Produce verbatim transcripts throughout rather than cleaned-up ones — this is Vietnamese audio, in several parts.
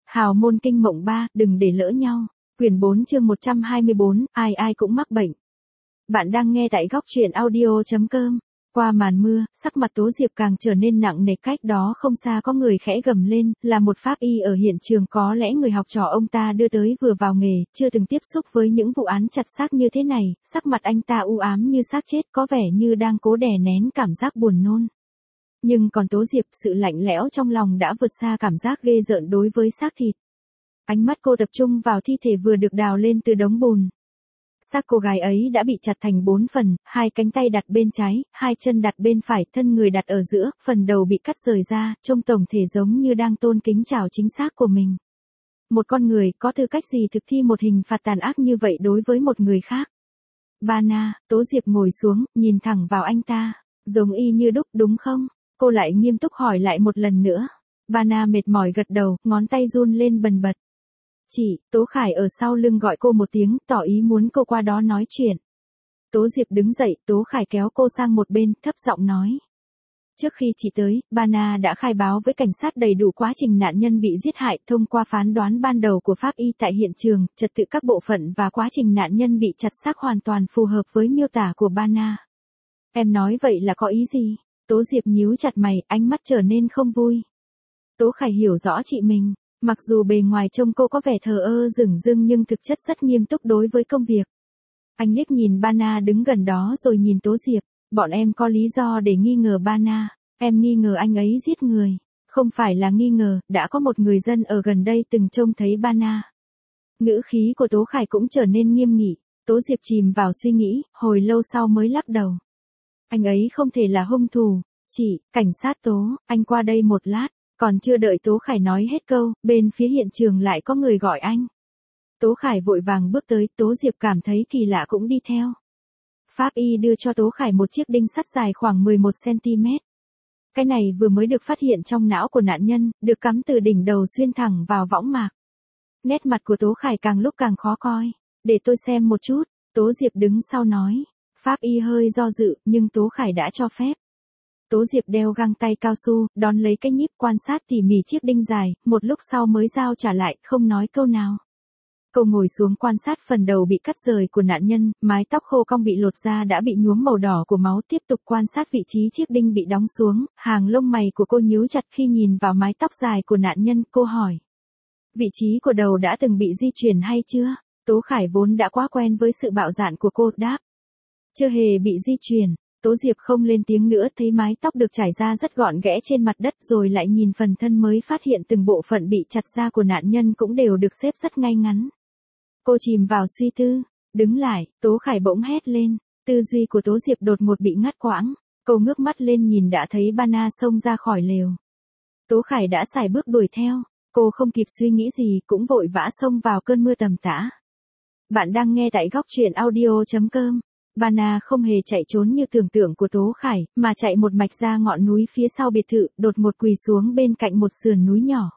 Hào môn kinh mộng ba, đừng để lỡ nhau. Quyển bốn chương một trăm hai mươi bốn, ai ai cũng mắc bệnh. Bạn đang nghe tại góc truyện audio chấm com. Qua màn mưa, sắc mặt Tố Diệp càng trở nên nặng nề. Cách đó không xa có người khẽ gầm lên, là một pháp y ở hiện trường. Có lẽ người học trò ông ta đưa tới vừa vào nghề, chưa từng tiếp xúc với những vụ án chặt xác như thế này. Sắc mặt anh ta u ám như xác chết, có vẻ như đang cố đè nén cảm giác buồn nôn. Nhưng còn Tố Diệp, sự lạnh lẽo trong lòng đã vượt xa cảm giác ghê rợn đối với xác thịt. Ánh mắt cô tập trung vào thi thể vừa được đào lên từ đống bùn. Xác cô gái ấy đã bị chặt thành bốn phần, hai cánh tay đặt bên trái, hai chân đặt bên phải, thân người đặt ở giữa, phần đầu bị cắt rời ra, trông tổng thể giống như đang tôn kính chào chính xác của mình. Một con người có tư cách gì thực thi một hình phạt tàn ác như vậy đối với một người khác? Bana, Tố Diệp ngồi xuống, nhìn thẳng vào anh ta, giống y như đúc đúng không? Cô lại nghiêm túc hỏi lại một lần nữa. Bana mệt mỏi gật đầu, ngón tay run lên bần bật. Chị, Tố Khải ở sau lưng gọi cô một tiếng, tỏ ý muốn cô qua đó nói chuyện. Tố Diệp đứng dậy, Tố Khải kéo cô sang một bên, thấp giọng nói. Trước khi chị tới, Bana đã khai báo với cảnh sát đầy đủ quá trình nạn nhân bị giết hại. Thông qua phán đoán ban đầu của pháp y tại hiện trường, trật tự các bộ phận và quá trình nạn nhân bị chặt xác hoàn toàn phù hợp với miêu tả của Bana. Em nói vậy là có ý gì? Tố Diệp nhíu chặt mày, ánh mắt trở nên không vui. Tố Khải hiểu rõ chị mình. Mặc dù bề ngoài trông cô có vẻ thờ ơ dửng dưng nhưng thực chất rất nghiêm túc đối với công việc. Anh liếc nhìn Bana đứng gần đó rồi nhìn Tố Diệp. Bọn em có lý do để nghi ngờ Bana. Em nghi ngờ anh ấy giết người. Không phải là nghi ngờ, đã có một người dân ở gần đây từng trông thấy Bana. Ngữ khí của Tố Khải cũng trở nên nghiêm nghị. Tố Diệp chìm vào suy nghĩ, hồi lâu sau mới lắc đầu. Anh ấy không thể là hung thủ. Chị, cảnh sát Tố, anh qua đây một lát. Còn chưa đợi Tố Khải nói hết câu, bên phía hiện trường lại có người gọi anh. Tố Khải vội vàng bước tới, Tố Diệp cảm thấy kỳ lạ cũng đi theo. Pháp y đưa cho Tố Khải một chiếc đinh sắt dài khoảng mười một xăng-ti-mét. Cái này vừa mới được phát hiện trong não của nạn nhân, được cắm từ đỉnh đầu xuyên thẳng vào võng mạc. Nét mặt của Tố Khải càng lúc càng khó coi. Để tôi xem một chút, Tố Diệp đứng sau nói. Pháp y hơi do dự, nhưng Tố Khải đã cho phép. Tố Diệp đeo găng tay cao su, đón lấy cái nhíp quan sát tỉ mỉ chiếc đinh dài, một lúc sau mới giao trả lại, không nói câu nào. Cô ngồi xuống quan sát phần đầu bị cắt rời của nạn nhân, mái tóc khô cong bị lột ra đã bị nhuốm màu đỏ của máu, tiếp tục quan sát vị trí chiếc đinh bị đóng xuống, hàng lông mày của cô nhíu chặt khi nhìn vào mái tóc dài của nạn nhân, cô hỏi. Vị trí của đầu đã từng bị di chuyển hay chưa? Tố Khải vốn đã quá quen với sự bạo dạn của cô, đáp. Chưa hề bị di chuyển. Tố Diệp không lên tiếng nữa, thấy mái tóc được trải ra rất gọn ghẽ trên mặt đất rồi lại nhìn phần thân mới phát hiện từng bộ phận bị chặt ra của nạn nhân cũng đều được xếp rất ngay ngắn. Cô chìm vào suy tư, đứng lại, Tố Khải bỗng hét lên, tư duy của Tố Diệp đột ngột bị ngắt quãng, cô ngước mắt lên nhìn đã thấy Bana xông ra khỏi lều. Tố Khải đã sải bước đuổi theo, cô không kịp suy nghĩ gì cũng vội vã xông vào cơn mưa tầm tã. Bạn đang nghe tại góc truyện audio chấm com. Bana không hề chạy trốn như tưởng tượng của Tố Khải, mà chạy một mạch ra ngọn núi phía sau biệt thự, đột ngột quỳ xuống bên cạnh một sườn núi nhỏ.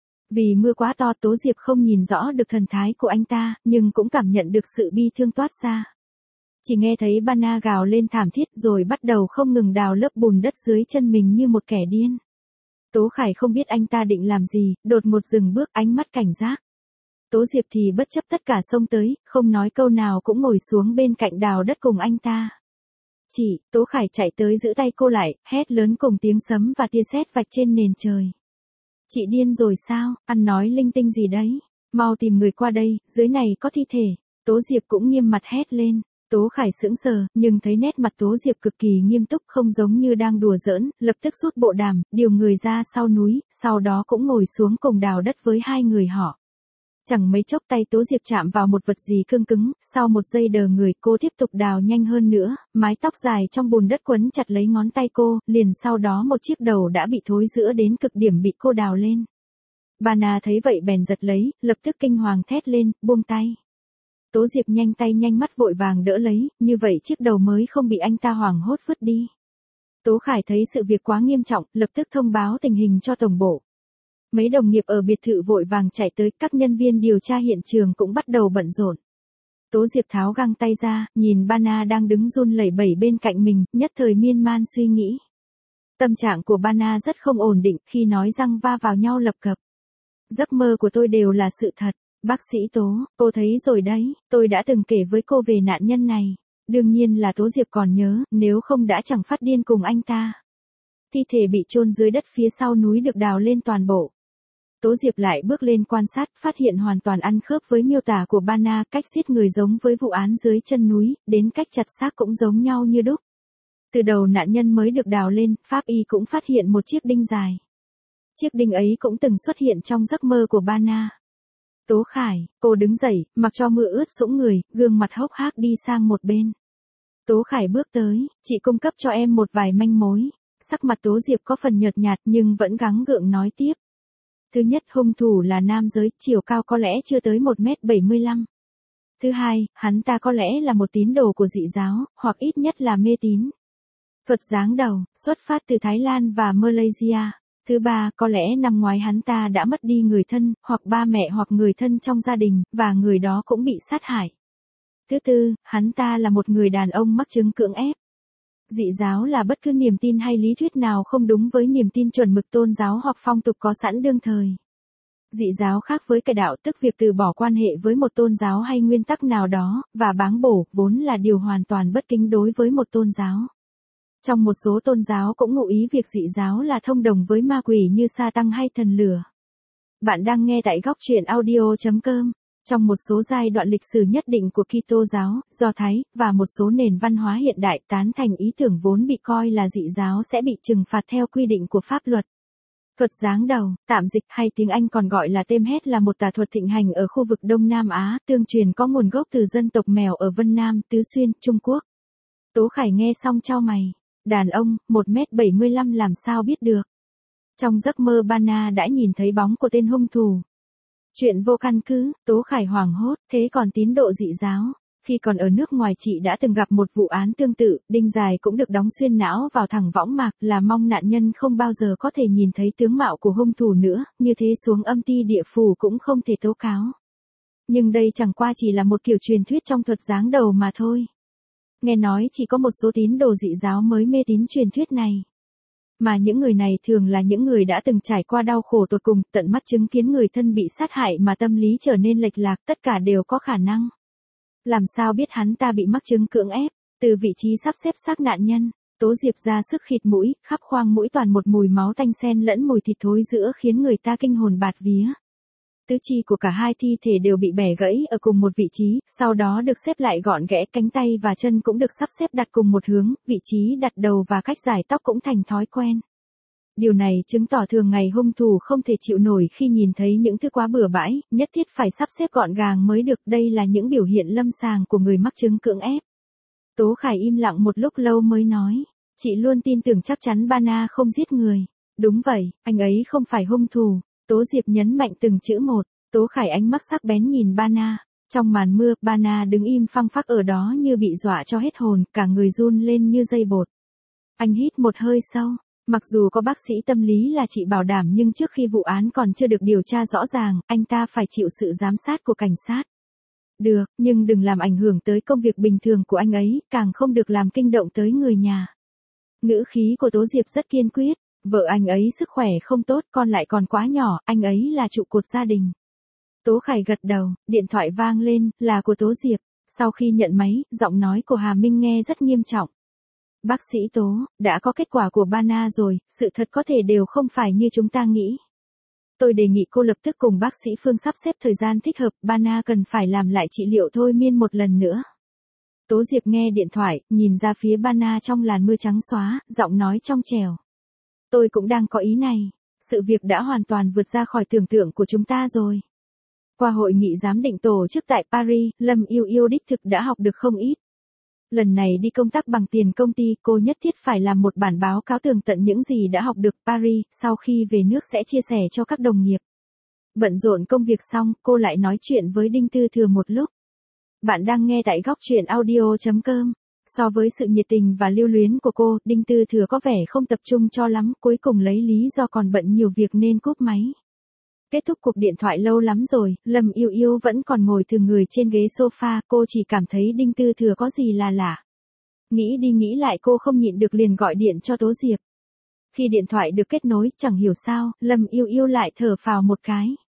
Vì mưa quá to, Tố Diệp không nhìn rõ được thần thái của anh ta, nhưng cũng cảm nhận được sự bi thương toát ra. Chỉ nghe thấy Bana gào lên thảm thiết rồi bắt đầu không ngừng đào lớp bùn đất dưới chân mình như một kẻ điên. Tố Khải không biết anh ta định làm gì, đột ngột dừng bước, ánh mắt cảnh giác. Tố Diệp thì bất chấp tất cả xông tới, không nói câu nào cũng ngồi xuống bên cạnh đào đất cùng anh ta. Chị, Tố Khải chạy tới giữ tay cô lại, hét lớn cùng tiếng sấm và tia sét vạch trên nền trời. Chị điên rồi sao, ăn nói linh tinh gì đấy, mau tìm người qua đây, dưới này có thi thể. Tố Diệp cũng nghiêm mặt hét lên. Tố Khải sững sờ, nhưng thấy nét mặt Tố Diệp cực kỳ nghiêm túc, không giống như đang đùa giỡn, lập tức rút bộ đàm, điều người ra sau núi, sau đó cũng ngồi xuống cùng đào đất với hai người họ. Chẳng mấy chốc tay Tố Diệp chạm vào một vật gì cương cứng, sau một giây đờ người cô tiếp tục đào nhanh hơn nữa, mái tóc dài trong bùn đất quấn chặt lấy ngón tay cô, liền sau đó một chiếc đầu đã bị thối rữa đến cực điểm bị cô đào lên. Bana thấy vậy bèn giật lấy, lập tức kinh hoàng thét lên, buông tay. Tố Diệp nhanh tay nhanh mắt vội vàng đỡ lấy, như vậy chiếc đầu mới không bị anh ta hoảng hốt vứt đi. Tố Khải thấy sự việc quá nghiêm trọng, lập tức thông báo tình hình cho tổng bộ. Mấy đồng nghiệp ở biệt thự vội vàng chạy tới, các nhân viên điều tra hiện trường cũng bắt đầu bận rộn. Tố Diệp tháo găng tay ra, nhìn Bana đang đứng run lẩy bẩy bên cạnh mình, nhất thời miên man suy nghĩ. Tâm trạng của Bana rất không ổn định, khi nói răng va vào nhau lập cập. Giấc mơ của tôi đều là sự thật. Bác sĩ Tố, cô thấy rồi đấy, tôi đã từng kể với cô về nạn nhân này. Đương nhiên là Tố Diệp còn nhớ, nếu không đã chẳng phát điên cùng anh ta. Thi thể bị chôn dưới đất phía sau núi được đào lên toàn bộ. Tố Diệp lại bước lên quan sát, phát hiện hoàn toàn ăn khớp với miêu tả của Bana, cách giết người giống với vụ án dưới chân núi, đến cách chặt xác cũng giống nhau như đúc. Từ đầu nạn nhân mới được đào lên, pháp y cũng phát hiện một chiếc đinh dài. Chiếc đinh ấy cũng từng xuất hiện trong giấc mơ của Bana. Tố Khải, cô đứng dậy, mặc cho mưa ướt sũng người, gương mặt hốc hác đi sang một bên. Tố Khải bước tới, chị cung cấp cho em một vài manh mối. Sắc mặt Tố Diệp có phần nhợt nhạt nhưng vẫn gắng gượng nói tiếp. Thứ nhất, hung thủ là nam giới, chiều cao có lẽ chưa tới một mét bảy mươi lăm. Thứ hai, hắn ta có lẽ là một tín đồ của dị giáo, hoặc ít nhất là mê tín. Thuật giáng đầu, xuất phát từ Thái Lan và Malaysia. Thứ ba, có lẽ năm ngoái hắn ta đã mất đi người thân, hoặc ba mẹ hoặc người thân trong gia đình, và người đó cũng bị sát hại. Thứ tư, hắn ta là một người đàn ông mắc chứng cưỡng ép. Dị giáo là bất cứ niềm tin hay lý thuyết nào không đúng với niềm tin chuẩn mực tôn giáo hoặc phong tục có sẵn đương thời. Dị giáo khác với cải đạo, tức việc từ bỏ quan hệ với một tôn giáo hay nguyên tắc nào đó, và báng bổ, vốn là điều hoàn toàn bất kính đối với một tôn giáo. Trong một số tôn giáo cũng ngụ ý việc dị giáo là thông đồng với ma quỷ như sa tăng hay thần lửa. Bạn đang nghe tại góc truyện audio chấm com. Trong một số giai đoạn lịch sử nhất định của Kitô giáo, Do Thái, và một số nền văn hóa hiện đại tán thành ý tưởng vốn bị coi là dị giáo sẽ bị trừng phạt theo quy định của pháp luật. Thuật giáng đầu, tạm dịch hay tiếng Anh còn gọi là têm hét là một tà thuật thịnh hành ở khu vực Đông Nam Á, tương truyền có nguồn gốc từ dân tộc Mèo ở Vân Nam, Tứ Xuyên, Trung Quốc. Tố Khải nghe xong chau mày. Đàn ông, một mét bảy mươi lăm làm sao biết được. Trong giấc mơ Bana đã nhìn thấy bóng của tên hung thủ. Chuyện vô căn cứ, Tố Khải hoảng hốt, thế còn tín độ dị giáo. Khi còn ở nước ngoài chị đã từng gặp một vụ án tương tự, đinh dài cũng được đóng xuyên não vào thẳng võng mạc, là mong nạn nhân không bao giờ có thể nhìn thấy tướng mạo của hung thủ nữa, như thế xuống âm ty địa phủ cũng không thể tố cáo. Nhưng đây chẳng qua chỉ là một kiểu truyền thuyết trong thuật giáng đầu mà thôi. Nghe nói chỉ có một số tín đồ dị giáo mới mê tín truyền thuyết này. Mà những người này thường là những người đã từng trải qua đau khổ tột cùng, tận mắt chứng kiến người thân bị sát hại mà tâm lý trở nên lệch lạc, tất cả đều có khả năng. Làm sao biết hắn ta bị mắc chứng cưỡng ép? Từ vị trí sắp xếp xác nạn nhân, Tố Diệp ra sức khịt mũi, khắp khoang mũi toàn một mùi máu tanh xen lẫn mùi thịt thối rữa khiến người ta kinh hồn bạt vía. Tứ chi của cả hai thi thể đều bị bẻ gãy ở cùng một vị trí, sau đó được xếp lại gọn ghẽ, cánh tay và chân cũng được sắp xếp đặt cùng một hướng, vị trí đặt đầu và cách rải tóc cũng thành thói quen. Điều này chứng tỏ thường ngày hung thủ không thể chịu nổi khi nhìn thấy những thứ quá bừa bãi, nhất thiết phải sắp xếp gọn gàng mới được, đây là những biểu hiện lâm sàng của người mắc chứng cưỡng ép. Tố Khải im lặng một lúc lâu mới nói, chị luôn tin tưởng chắc chắn Bana không giết người. Đúng vậy, anh ấy không phải hung thủ. Tố Diệp nhấn mạnh từng chữ một. Tố Khải ánh mắt sắc bén nhìn Bana. Trong màn mưa, Bana đứng im phăng phắc ở đó như bị dọa cho hết hồn, cả người run lên như dây bột. Anh hít một hơi sâu. Mặc dù có bác sĩ tâm lý là chị bảo đảm nhưng trước khi vụ án còn chưa được điều tra rõ ràng, anh ta phải chịu sự giám sát của cảnh sát. Được, nhưng đừng làm ảnh hưởng tới công việc bình thường của anh ấy, càng không được làm kinh động tới người nhà. Ngữ khí của Tố Diệp rất kiên quyết. Vợ anh ấy sức khỏe không tốt, con lại còn quá nhỏ, anh ấy là trụ cột gia đình. Tố Khải gật đầu, điện thoại vang lên, là của Tố Diệp. Sau khi nhận máy, giọng nói của Hà Minh nghe rất nghiêm trọng. Bác sĩ Tố, đã có kết quả của Bana rồi, sự thật có thể đều không phải như chúng ta nghĩ. Tôi đề nghị cô lập tức cùng bác sĩ Phương sắp xếp thời gian thích hợp, Bana cần phải làm lại trị liệu thôi miên một lần nữa. Tố Diệp nghe điện thoại, nhìn ra phía Bana trong làn mưa trắng xóa, giọng nói trong trẻo. Tôi cũng đang có ý này, sự việc đã hoàn toàn vượt ra khỏi tưởng tượng của chúng ta rồi. Qua hội nghị giám định tổ chức tại Paris, Lâm Yêu Yêu đích thực đã học được không ít. Lần này đi công tác bằng tiền công ty, cô nhất thiết phải làm một bản báo cáo tường tận những gì đã học được Paris, sau khi về nước sẽ chia sẻ cho các đồng nghiệp. Bận rộn công việc xong, cô lại nói chuyện với Đinh Tư Thừa một lúc. Bạn đang nghe tại góc truyện audio chấm com. So với sự nhiệt tình và lưu luyến của cô, Đinh Tư Thừa có vẻ không tập trung cho lắm, cuối cùng lấy lý do còn bận nhiều việc nên cúp máy. Kết thúc cuộc điện thoại lâu lắm rồi, Lâm Yêu Yêu vẫn còn ngồi thừ người trên ghế sofa, cô chỉ cảm thấy Đinh Tư Thừa có gì là lạ. Nghĩ đi nghĩ lại cô không nhịn được liền gọi điện cho Tố Diệp. Khi điện thoại được kết nối, chẳng hiểu sao, Lâm Yêu Yêu lại thở phào một cái.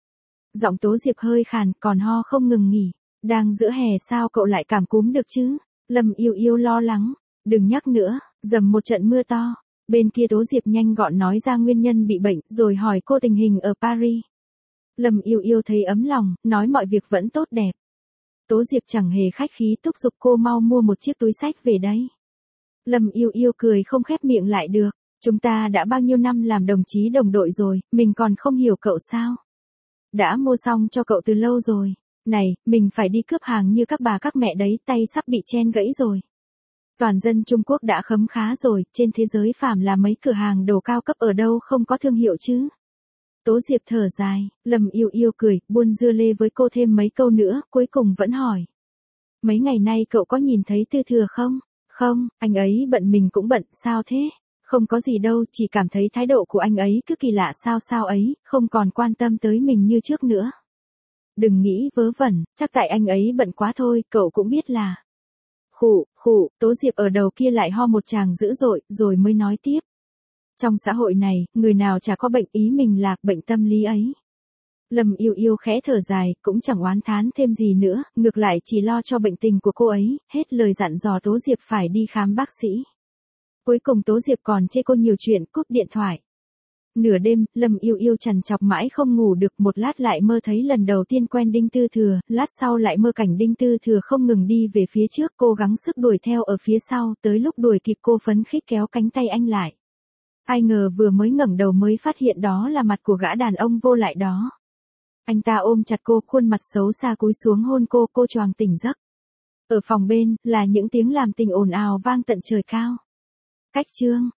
Giọng Tố Diệp hơi khàn, còn ho không ngừng nghỉ. Đang giữa hè sao cậu lại cảm cúm được chứ? Lâm Yêu Yêu lo lắng. Đừng nhắc nữa, dầm một trận mưa to. Bên kia Tố Diệp nhanh gọn nói ra nguyên nhân bị bệnh, rồi hỏi cô tình hình ở Paris. Lâm Yêu Yêu thấy ấm lòng, nói mọi việc vẫn tốt đẹp. Tố Diệp chẳng hề khách khí thúc giục cô mau mua một chiếc túi xách về đấy. Lâm Yêu Yêu cười không khép miệng lại được. Chúng ta đã bao nhiêu năm làm đồng chí đồng đội rồi, mình còn không hiểu cậu sao? Đã mua xong cho cậu từ lâu rồi. Này, mình phải đi cướp hàng như các bà các mẹ đấy, tay sắp bị chen gãy rồi. Toàn dân Trung Quốc đã khấm khá rồi, trên thế giới phàm là mấy cửa hàng đồ cao cấp ở đâu không có thương hiệu chứ. Tố Diệp thở dài, Lâm Yêu Yêu cười, buôn dưa lê với cô thêm mấy câu nữa, cuối cùng vẫn hỏi. Mấy ngày nay cậu có nhìn thấy Tư Thừa không? Không, anh ấy bận mình cũng bận, sao thế? Không có gì đâu, chỉ cảm thấy thái độ của anh ấy cứ kỳ lạ sao sao ấy, không còn quan tâm tới mình như trước nữa. Đừng nghĩ vớ vẩn, chắc tại anh ấy bận quá thôi, cậu cũng biết là. Khụ, khụ, Tố Diệp ở đầu kia lại ho một tràng dữ dội, rồi mới nói tiếp. Trong xã hội này, người nào chả có bệnh, ý mình là bệnh tâm lý ấy. Lâm Yêu Yêu khẽ thở dài, cũng chẳng oán thán thêm gì nữa, ngược lại chỉ lo cho bệnh tình của cô ấy, hết lời dặn dò Tố Diệp phải đi khám bác sĩ. Cuối cùng Tố Diệp còn chê cô nhiều chuyện, cúp điện thoại. Nửa đêm, Lâm Yêu Yêu trằn trọc mãi không ngủ được, một lát lại mơ thấy lần đầu tiên quen Đinh Tư Thừa, lát sau lại mơ cảnh Đinh Tư Thừa không ngừng đi về phía trước, cố gắng sức đuổi theo ở phía sau, tới lúc đuổi kịp cô phấn khích kéo cánh tay anh lại. Ai ngờ vừa mới ngẩng đầu mới phát hiện đó là mặt của gã đàn ông vô lại đó. Anh ta ôm chặt cô, khuôn mặt xấu xa cúi xuống hôn cô, cô choàng tỉnh giấc. Ở phòng bên, là những tiếng làm tình ồn ào vang tận trời cao. Cách chương